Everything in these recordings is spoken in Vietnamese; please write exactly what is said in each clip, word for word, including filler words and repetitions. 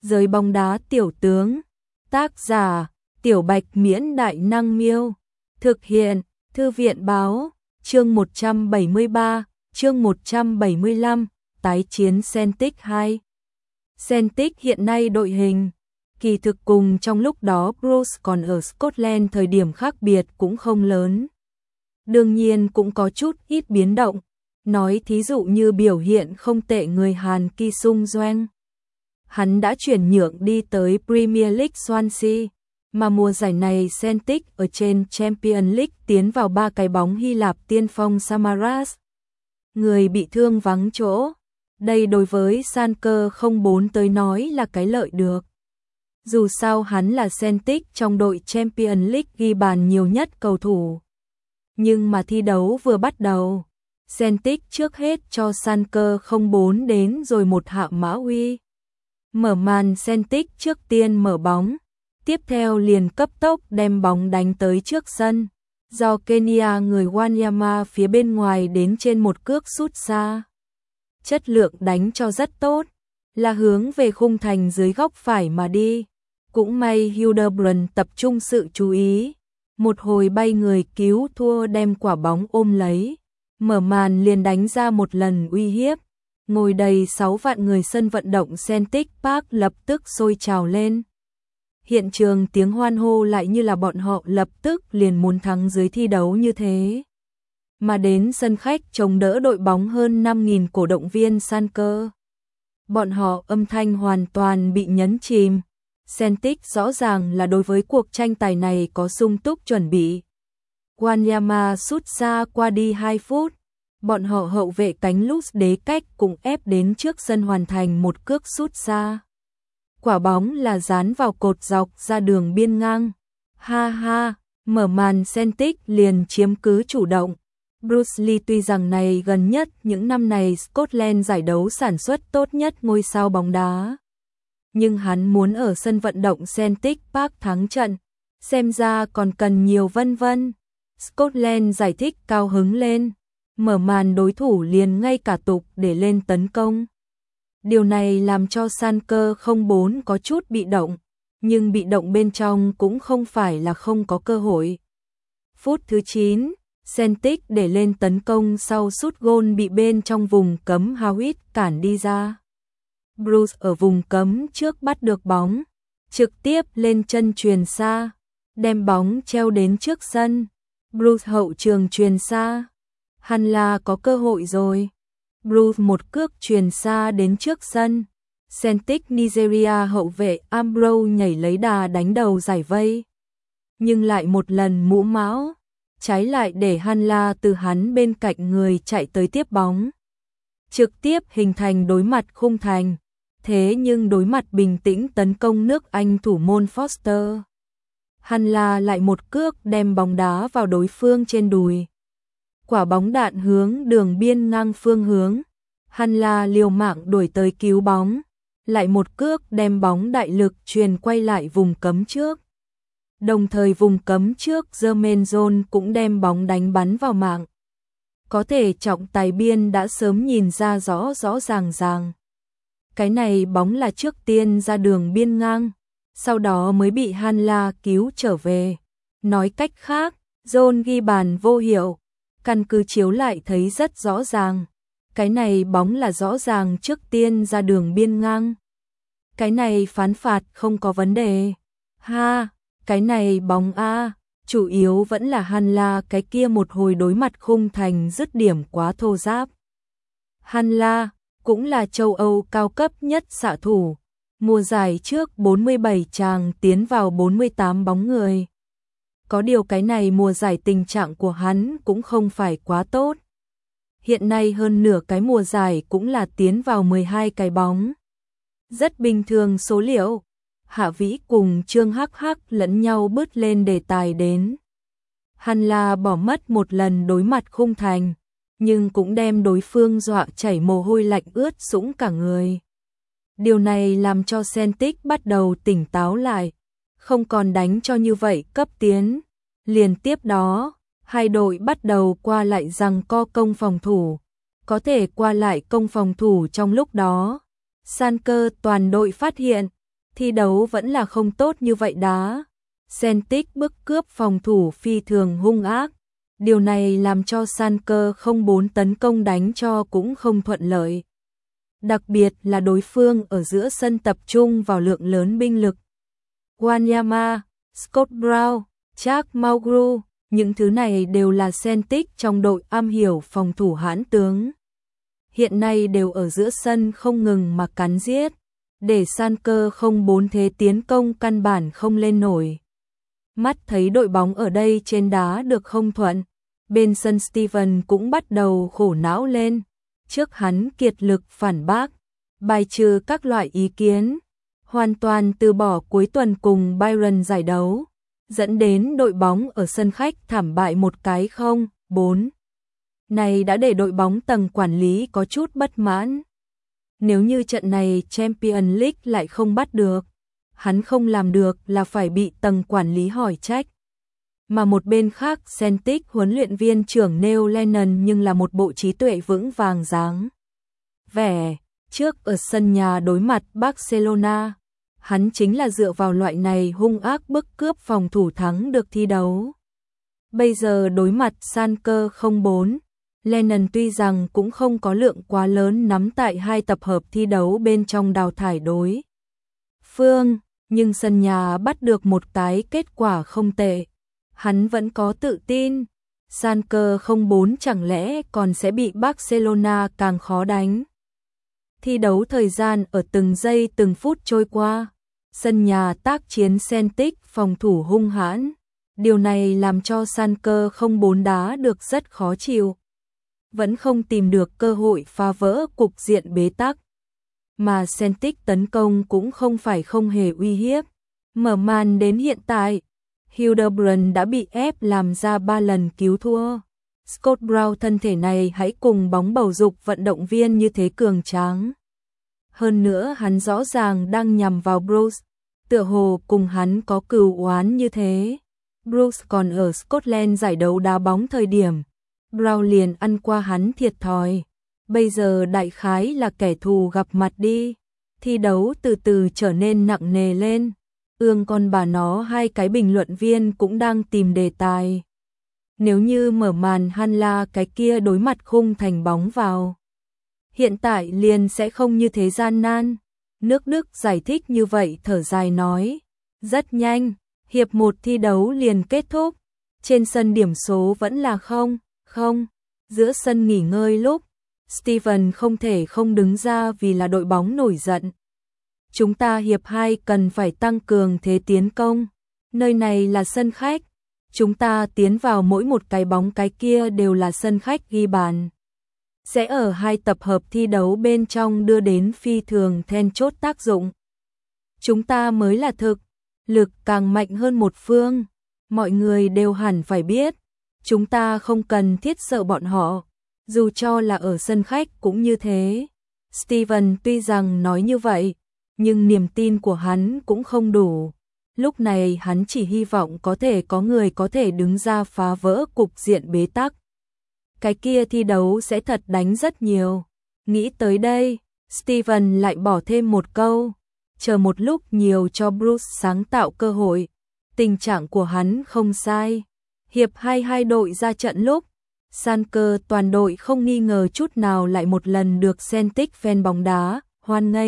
Giới bóng đá tiểu tướng. Tác giả: Tiểu Bạch Miễn Đại Năng Miêu. Thực hiện: Thư viện Báo. Chương một trăm bảy mươi ba, chương một trăm bảy mươi lăm, tái chiến Celtic hai. Celtic hiện nay đội hình, kỳ thực cùng trong lúc đó Bruce còn ở Scotland thời điểm khác biệt cũng không lớn. Đương nhiên cũng có chút ít biến động, nói thí dụ như biểu hiện không tệ người Hàn Ki Sung Joeng. Hắn đã chuyển nhượng đi tới Premier League Swansea, mà mùa giải này Celtic ở trên Champions League tiến vào ba cái bóng Hy Lạp tiên phong Samaras. Người bị thương vắng chỗ, đây đối với Schalke không bốn tới nói là cái lợi được. Dù sao hắn là Celtic trong đội Champions League ghi bàn nhiều nhất cầu thủ. Nhưng mà thi đấu vừa bắt đầu, Celtic trước hết cho Schalke không bốn đến rồi một hạ mã uy. Mở màn Celtic trước tiên mở bóng, tiếp theo liền cấp tốc đem bóng đánh tới trước sân. Do Kenya người Wanyama phía bên ngoài đến trên một cước sút xa. Chất lượng đánh cho rất tốt, là hướng về khung thành dưới góc phải mà đi. Cũng may Hildebrand tập trung sự chú ý, một hồi bay người cứu thua đem quả bóng ôm lấy. Mở màn liền đánh ra một lần uy hiếp. Ngồi đầy sáu vạn người sân vận động Celtic Park lập tức sôi trào lên. Hiện trường tiếng hoan hô lại như là bọn họ lập tức liền muốn thắng dưới thi đấu như thế. Mà đến sân khách chống đỡ đội bóng hơn năm nghìn cổ động viên Schalke. Bọn họ âm thanh hoàn toàn bị nhấn chìm. Celtic rõ ràng là đối với cuộc tranh tài này có sung túc chuẩn bị. Wanyama sút xa qua đi hai phút. Bọn họ hậu vệ cánh Lutz Đế Cách cũng ép đến trước sân hoàn thành một cước sút xa. Quả bóng là dán vào cột dọc ra đường biên ngang. Ha ha, mở màn Celtic liền chiếm cứ chủ động. Bruce Lee tuy rằng này gần nhất những năm này Scotland giải đấu sản xuất tốt nhất ngôi sao bóng đá. Nhưng hắn muốn ở sân vận động Celtic Park thắng trận, xem ra còn cần nhiều vân vân. Scotland giải thích cao hứng lên, mở màn đối thủ liền ngay cả tục để lên tấn công. Điều này làm cho Schalke không bốn có chút bị động, nhưng bị động bên trong cũng không phải là không có cơ hội. Phút thứ chín, Celtic để lên tấn công sau sút gôn bị bên trong vùng cấm Howitt cản đi ra. Bruce ở vùng cấm trước bắt được bóng, trực tiếp lên chân chuyền xa, đem bóng treo đến trước sân. Bruce hậu trường chuyền xa. Hẳn là có cơ hội rồi. Bruce một cước chuyền xa đến trước sân. Celtic Nigeria hậu vệ Ambrose nhảy lấy đà đánh đầu giải vây. Nhưng lại một lần mũ máu, trái lại để Hanla từ hắn bên cạnh người chạy tới tiếp bóng. Trực tiếp hình thành đối mặt khung thành. Thế nhưng đối mặt bình tĩnh tấn công nước Anh thủ môn Foster. Hanla lại một cước đem bóng đá vào đối phương trên đùi. Quả bóng đạn hướng đường biên ngang phương hướng. Hanla liều mạng đuổi tới cứu bóng. Lại một cước đem bóng đại lực truyền quay lại vùng cấm trước. Đồng thời vùng cấm trước Jermaine Jones cũng đem bóng đánh bắn vào mạng. Có thể trọng tài biên đã sớm nhìn ra rõ rõ ràng ràng. Cái này bóng là trước tiên ra đường biên ngang, sau đó mới bị Hanla cứu trở về. Nói cách khác, Jones ghi bàn vô hiệu. Căn cứ chiếu lại thấy rất rõ ràng. Cái này bóng là rõ ràng trước tiên ra đường biên ngang. Cái này phán phạt không có vấn đề. Ha, cái này bóng A, chủ yếu vẫn là Hanla cái kia một hồi đối mặt khung thành dứt điểm quá thô ráp. Hanla cũng là châu Âu cao cấp nhất xạ thủ. Mùa giải trước bốn mươi bảy chàng tiến vào bốn mươi tám bóng người. Có điều cái này mùa giải tình trạng của hắn cũng không phải quá tốt. Hiện nay hơn nửa cái mùa giải cũng là tiến vào mười hai cái bóng. Rất bình thường số liệu. Hạ Vĩ cùng Trương Hắc Hắc lẫn nhau bứt lên đề tài đến. Hanla bỏ mất một lần đối mặt khung thành, nhưng cũng đem đối phương dọa chảy mồ hôi lạnh ướt sũng cả người. Điều này làm cho Celtic bắt đầu tỉnh táo lại, không còn đánh cho như vậy cấp tiến. Liền tiếp đó, hai đội bắt đầu qua lại giằng co công phòng thủ, có thể qua lại công phòng thủ trong lúc đó. Schalke toàn đội phát hiện, Thi đấu vẫn là không tốt như vậy đá. Celtic bức cướp phòng thủ phi thường hung ác. Điều này làm cho Schalke không bốn tấn công đánh cho cũng không thuận lợi. Đặc biệt là đối phương ở giữa sân tập trung vào lượng lớn binh lực. Wanyama, Scott Brown, Jack Mulgrew, những thứ này đều là Celtic trong đội am hiểu phòng thủ hãn tướng. Hiện nay đều ở giữa sân không ngừng mà cắn giết, để Schalke không bốn thế tiến công căn bản không lên nổi. Mắt thấy đội bóng ở đây trên đá được không thuận, bên sân Steven cũng bắt đầu khổ não lên. Trước hắn kiệt lực phản bác, bài trừ các loại ý kiến, hoàn toàn từ bỏ cuối tuần cùng Bayern giải đấu, dẫn đến đội bóng ở sân khách thảm bại một cái không bốn. Này đã để đội bóng tầng quản lý có chút bất mãn. Nếu như trận này Champions League lại không bắt được, hắn không làm được là phải bị tầng quản lý hỏi trách. Mà một bên khác Celtic huấn luyện viên trưởng Neil Lennon nhưng là một bộ trí tuệ vững vàng dáng vẻ. Trước ở sân nhà đối mặt Barcelona, hắn chính là dựa vào loại này hung ác bức cướp phòng thủ thắng được thi đấu. Bây giờ đối mặt Schalke không bốn, Lennon tuy rằng cũng không có lượng quá lớn nắm tại hai tập hợp thi đấu bên trong đào thải đối phương, nhưng sân nhà bắt được một cái kết quả không tệ. Hắn vẫn có tự tin, Schalke không bốn chẳng lẽ còn sẽ bị Barcelona càng khó đánh. Thi đấu thời gian ở từng giây từng phút trôi qua, sân nhà tác chiến Celtic phòng thủ hung hãn, điều này làm cho Schalke không bốn đá được rất khó chịu. Vẫn không tìm được cơ hội phá vỡ cục diện bế tắc. Mà Celtic tấn công cũng không phải không hề uy hiếp. Mở màn đến hiện tại, Hildebrand đã bị ép làm ra ba lần cứu thua. Scott Brown thân thể này hãy cùng bóng bầu dục vận động viên như thế cường tráng. Hơn nữa hắn rõ ràng đang nhằm vào Bruce, tựa hồ cùng hắn có cừu oán như thế. Bruce còn ở Scotland giải đấu đá bóng thời điểm, Brown liền ăn qua hắn thiệt thòi. Bây giờ đại khái là kẻ thù gặp mặt đi. Thi đấu từ từ trở nên nặng nề lên. Ương con bà nó hai cái bình luận viên cũng đang tìm đề tài. Nếu như mở màn Hanla cái kia đối mặt khung thành bóng vào, hiện tại liền sẽ không như thế gian nan. Nước Đức giải thích như vậy thở dài nói. Rất nhanh, hiệp một thi đấu liền kết thúc. Trên sân điểm số vẫn là không, không. Giữa sân nghỉ ngơi lúc, Steven không thể không đứng ra vì là đội bóng nổi giận. Chúng ta hiệp hai cần phải tăng cường thế tiến công. Nơi này là sân khách. Chúng ta tiến vào mỗi một cái bóng cái kia đều là sân khách ghi bàn. Sẽ ở hai tập hợp thi đấu bên trong đưa đến phi thường then chốt tác dụng. Chúng ta mới là thực lực càng mạnh hơn một phương. Mọi người đều hẳn phải biết. Chúng ta không cần thiết sợ bọn họ. Dù cho là ở sân khách cũng như thế. Steven tuy rằng nói như vậy, nhưng niềm tin của hắn cũng không đủ. Lúc này hắn chỉ hy vọng có thể có người có thể đứng ra phá vỡ cục diện bế tắc. Cái kia thi đấu sẽ thật đánh rất nhiều. Nghĩ tới đây, Steven lại bỏ thêm một câu. Chờ một lúc nhiều cho Bruce sáng tạo cơ hội. Tình trạng của hắn không sai. Hiệp hai hai đội ra trận lúc, Schalke toàn đội không nghi ngờ chút nào lại một lần được Celtic fan bóng đá hoan nghênh.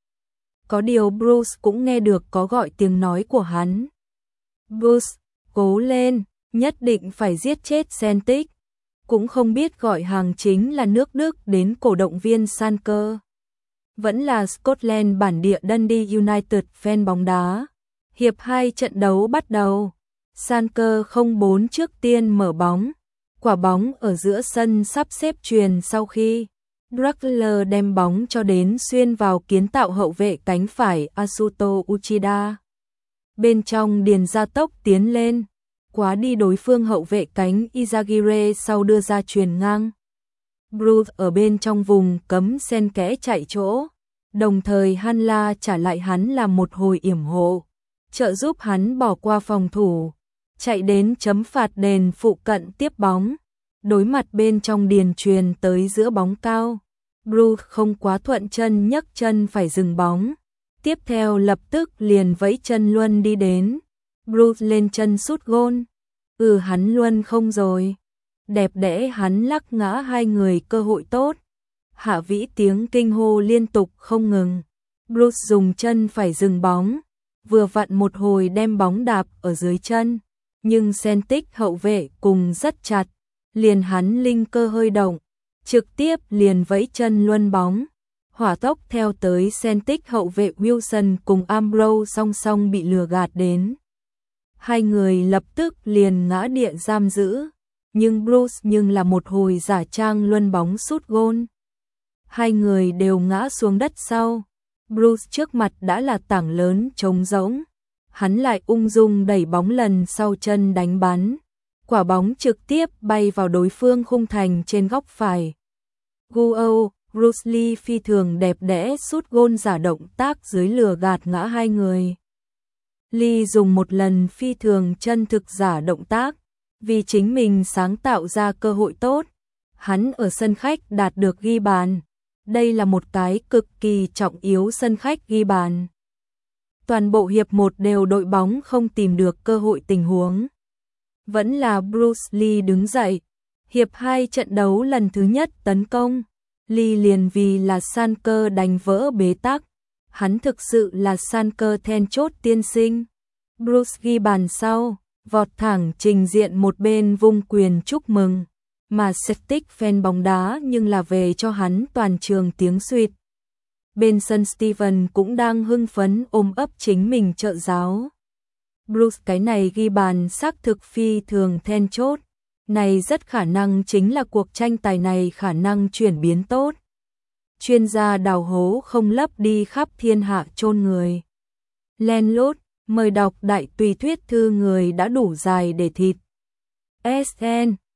Có điều Bruce cũng nghe được có gọi tiếng nói của hắn. Bruce, cố lên, nhất định phải giết chết Celtic. Cũng không biết gọi hàng chính là nước Đức đến cổ động viên Schalke. Vẫn là Scotland bản địa Dundee United fan bóng đá. Hiệp hai trận đấu bắt đầu. Schalke không bốn trước tiên mở bóng. Quả bóng ở giữa sân sắp xếp truyền sau khi Draxler đem bóng cho đến xuyên vào kiến tạo hậu vệ cánh phải Asuto Uchida. Bên trong điền ra tốc tiến lên, quá đi đối phương hậu vệ cánh Izagirre sau đưa ra truyền ngang. Bruce ở bên trong vùng cấm xen kẽ chạy chỗ, đồng thời Hanla trả lại hắn làm một hồi yểm hộ, trợ giúp hắn bỏ qua phòng thủ, chạy đến chấm phạt đền phụ cận tiếp bóng. Đối mặt bên trong điền truyền tới giữa bóng cao, Bruce không quá thuận chân nhấc chân phải dừng bóng. Tiếp theo lập tức liền vẫy chân luôn đi đến. Bruce lên chân sút gôn. Ừ hắn luôn không rồi. Đẹp đẽ hắn lắc ngã hai người cơ hội tốt. Hạ Vĩ tiếng kinh hô liên tục không ngừng. Bruce dùng chân phải dừng bóng. Vừa vặn một hồi đem bóng đạp ở dưới chân. Nhưng Celtic hậu vệ cùng rất chặt. Liền hắn linh cơ hơi động. Trực tiếp liền vẫy chân luân bóng. Hỏa tốc theo tới Celtic hậu vệ Wilson cùng Ambrose song song bị lừa gạt đến. Hai người lập tức liền ngã địa giam giữ. Nhưng Bruce nhưng là một hồi giả trang luân bóng sút gôn. Hai người đều ngã xuống đất sau. Bruce trước mặt đã là tảng lớn trống rỗng. Hắn lại ung dung đẩy bóng lần sau chân đánh bắn. Quả bóng trực tiếp bay vào đối phương khung thành trên góc phải. Guo, Bruce Lee phi thường đẹp đẽ sút gôn giả động tác dưới lừa gạt ngã hai người. Lee dùng một lần phi thường chân thực giả động tác, vì chính mình sáng tạo ra cơ hội tốt. Hắn ở sân khách đạt được ghi bàn. Đây là một cái cực kỳ trọng yếu sân khách ghi bàn. Toàn bộ hiệp một đều đội bóng không tìm được cơ hội tình huống. Vẫn là Bruce Lee đứng dậy. Hiệp hai trận đấu lần thứ nhất tấn công. Lee liền vì là san cơ đánh vỡ bế tắc. Hắn thực sự là san cơ then chốt tiên sinh. Bruce ghi bàn sau, vọt thẳng trình diện một bên vung quyền chúc mừng. Mà Celtic fan bóng đá nhưng là về cho hắn toàn trường tiếng suýt. Bên sân Steven cũng đang hưng phấn ôm ấp chính mình trợ giáo. Bruce cái này ghi bàn xác thực phi thường then chốt. Này rất khả năng chính là cuộc tranh tài này khả năng chuyển biến tốt. Chuyên gia đào hố không lấp đi khắp thiên hạ chôn người. Len lút, mời đọc đại tùy thuyết thư người đã đủ dài để thịt. ét en